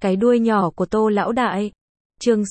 Cái đuôi nhỏ của Tô lão đại. Chương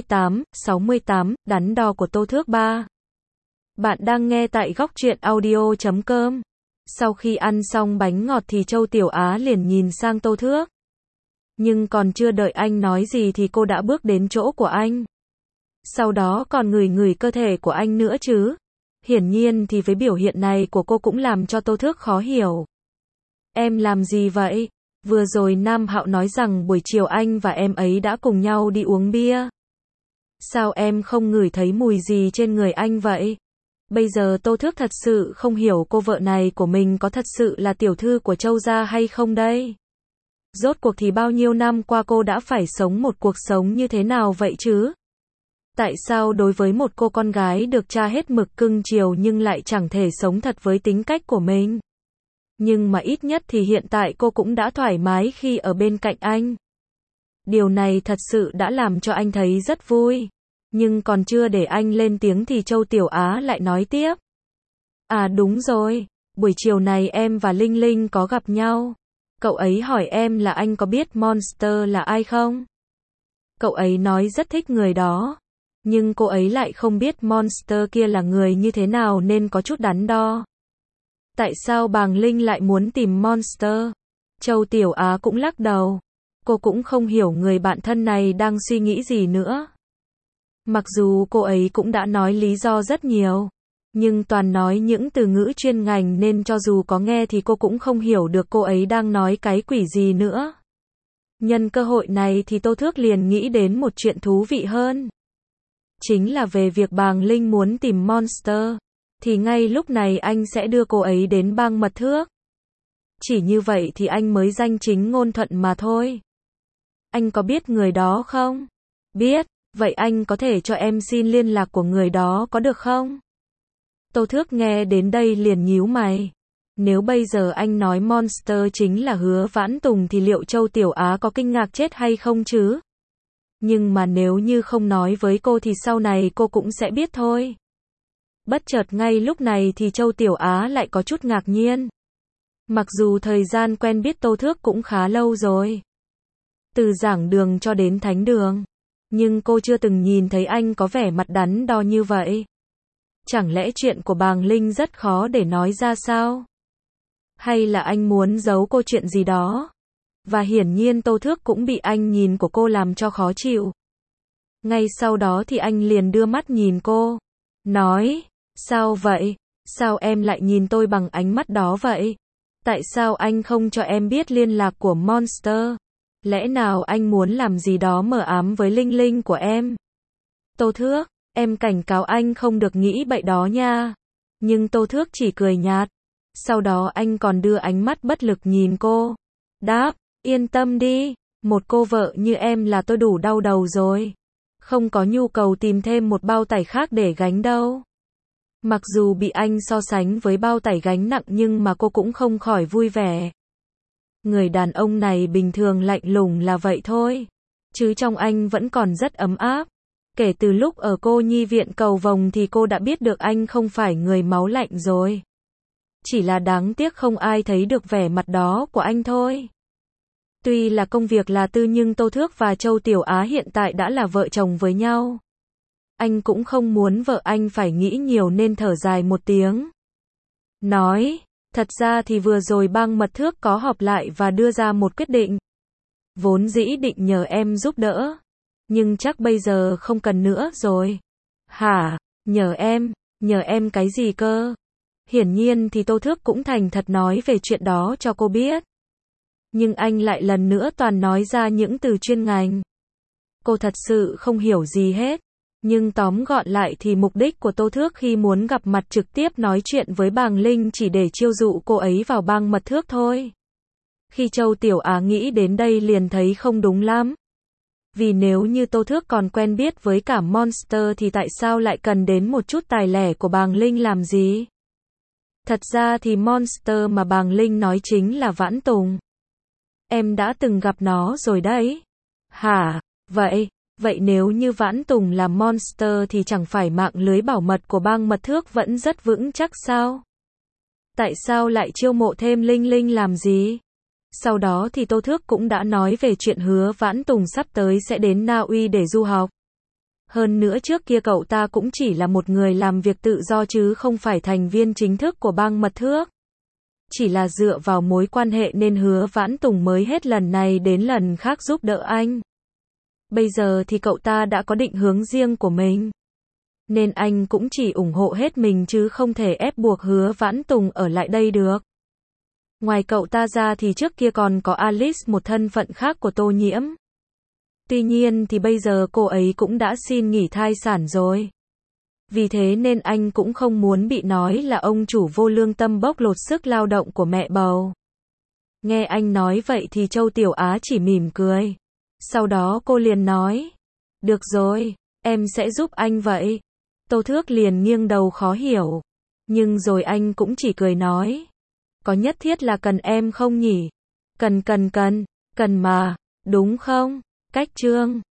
68, đắn đo của Tô Thước 3. Bạn đang nghe tại góc truyện audio.com. Sau khi ăn xong bánh ngọt thì Châu Tiểu Á liền nhìn sang Tô Thước. Nhưng còn chưa đợi anh nói gì thì cô đã bước đến chỗ của anh. Sau đó còn ngửi cơ thể của anh nữa chứ. Hiển nhiên thì với biểu hiện này của cô cũng làm cho Tô Thước khó hiểu. Em làm gì vậy? Vừa rồi Nam Hạo nói rằng buổi chiều anh và em ấy đã cùng nhau đi uống bia. Sao em không ngửi thấy mùi gì trên người anh vậy? Bây giờ Tô Thước thật sự không hiểu cô vợ này của mình có thật sự là tiểu thư của Châu gia hay không đây? Rốt cuộc thì bao nhiêu năm qua cô đã phải sống một cuộc sống như thế nào vậy chứ? Tại sao đối với một cô con gái được cha hết mực cưng chiều nhưng lại chẳng thể sống thật với tính cách của mình? Nhưng mà ít nhất thì hiện tại cô cũng đã thoải mái khi ở bên cạnh anh. Điều này thật sự đã làm cho anh thấy rất vui. Nhưng còn chưa để anh lên tiếng thì Châu Tiểu Á lại nói tiếp. À đúng rồi, buổi chiều này em và Linh Linh có gặp nhau. Cậu ấy hỏi em là anh có biết Monster là ai không? Cậu ấy nói rất thích người đó. Nhưng cô ấy lại không biết Monster kia là người như thế nào nên có chút đắn đo. Tại sao Bàng Linh lại muốn tìm Monster? Châu Tiểu Á cũng lắc đầu. Cô cũng không hiểu người bạn thân này đang suy nghĩ gì nữa. Mặc dù cô ấy cũng đã nói lý do rất nhiều. Nhưng toàn nói những từ ngữ chuyên ngành nên cho dù có nghe thì cô cũng không hiểu được cô ấy đang nói cái quỷ gì nữa. Nhân cơ hội này thì Tô Thước liền nghĩ đến một chuyện thú vị hơn. Chính là về việc Bàng Linh muốn tìm Monster. Thì ngay lúc này anh sẽ đưa cô ấy đến bang mật thước. Chỉ như vậy thì anh mới danh chính ngôn thuận mà thôi. Anh có biết người đó không? Biết, vậy anh có thể cho em xin liên lạc của người đó có được không? Tô Thước nghe đến đây liền nhíu mày. Nếu bây giờ anh nói Monster chính là Hứa Vãn Tùng thì liệu Châu Tiểu Á có kinh ngạc chết hay không chứ? Nhưng mà nếu như không nói với cô thì sau này cô cũng sẽ biết thôi. Bất chợt ngay lúc này thì Châu Tiểu Á lại có chút ngạc nhiên. Mặc dù thời gian quen biết Tô Thước cũng khá lâu rồi. Từ giảng đường cho đến thánh đường. Nhưng cô chưa từng nhìn thấy anh có vẻ mặt đắn đo như vậy. Chẳng lẽ chuyện của Bàng Linh rất khó để nói ra sao? Hay là anh muốn giấu cô chuyện gì đó? Và hiển nhiên Tô Thước cũng bị anh nhìn của cô làm cho khó chịu. Ngay sau đó thì anh liền đưa mắt nhìn cô. Nói, sao vậy? Sao em lại nhìn tôi bằng ánh mắt đó vậy? Tại sao anh không cho em biết liên lạc của Monster? Lẽ nào anh muốn làm gì đó mờ ám với Linh Linh của em? Tô Thước, em cảnh cáo anh không được nghĩ bậy đó nha. Nhưng Tô Thước chỉ cười nhạt. Sau đó anh còn đưa ánh mắt bất lực nhìn cô. Đáp, yên tâm đi, một cô vợ như em là tôi đủ đau đầu rồi. Không có nhu cầu tìm thêm một bao tải khác để gánh đâu. Mặc dù bị anh so sánh với bao tải gánh nặng nhưng mà cô cũng không khỏi vui vẻ. Người đàn ông này bình thường lạnh lùng là vậy thôi. Chứ trong anh vẫn còn rất ấm áp. Kể từ lúc ở cô nhi viện Cầu Vồng thì cô đã biết được anh không phải người máu lạnh rồi. Chỉ là đáng tiếc không ai thấy được vẻ mặt đó của anh thôi. Tuy là công việc là tư nhưng Tô Thước và Châu Tiểu Á hiện tại đã là vợ chồng với nhau. Anh cũng không muốn vợ anh phải nghĩ nhiều nên thở dài một tiếng. Nói, thật ra thì vừa rồi bang mật thước có họp lại và đưa ra một quyết định. Vốn dĩ định nhờ em giúp đỡ. Nhưng chắc bây giờ không cần nữa rồi. Hả, nhờ em cái gì cơ? Hiển nhiên thì Tô Thước cũng thành thật nói về chuyện đó cho cô biết. Nhưng anh lại lần nữa toàn nói ra những từ chuyên ngành. Cô thật sự không hiểu gì hết. Nhưng tóm gọn lại thì mục đích của Tô Thước khi muốn gặp mặt trực tiếp nói chuyện với Bàng Linh chỉ để chiêu dụ cô ấy vào bang mật thước thôi. Khi Châu Tiểu Á nghĩ đến đây liền thấy không đúng lắm. Vì nếu như Tô Thước còn quen biết với cả Monster thì tại sao lại cần đến một chút tài lẻ của Bàng Linh làm gì? Thật ra thì Monster mà Bàng Linh nói chính là Vãn Tùng. Em đã từng gặp nó rồi đấy. Hả, vậy nếu như Vãn Tùng là Monster thì chẳng phải mạng lưới bảo mật của bang mật thước vẫn rất vững chắc sao? Tại sao lại chiêu mộ thêm Linh Linh làm gì? Sau đó thì Tô Thước cũng đã nói về chuyện Hứa Vãn Tùng sắp tới sẽ đến Na Uy để du học. Hơn nữa trước kia cậu ta cũng chỉ là một người làm việc tự do chứ không phải thành viên chính thức của bang Mật Thước. Chỉ là dựa vào mối quan hệ nên Hứa Vãn Tùng mới hết lần này đến lần khác giúp đỡ anh. Bây giờ thì cậu ta đã có định hướng riêng của mình. Nên anh cũng chỉ ủng hộ hết mình chứ không thể ép buộc Hứa Vãn Tùng ở lại đây được. Ngoài cậu ta ra thì trước kia còn có Alice, một thân phận khác của Tô Nhiễm. Tuy nhiên thì bây giờ cô ấy cũng đã xin nghỉ thai sản rồi. Vì thế nên anh cũng không muốn bị nói là ông chủ vô lương tâm bóc lột sức lao động của mẹ bầu. Nghe anh nói vậy thì Châu Tiểu Á chỉ mỉm cười. Sau đó cô liền nói, được rồi, em sẽ giúp anh vậy. Tô Thước liền nghiêng đầu khó hiểu. Nhưng rồi anh cũng chỉ cười nói, có nhất thiết là cần em không nhỉ? Cần mà, đúng không? Cách Trương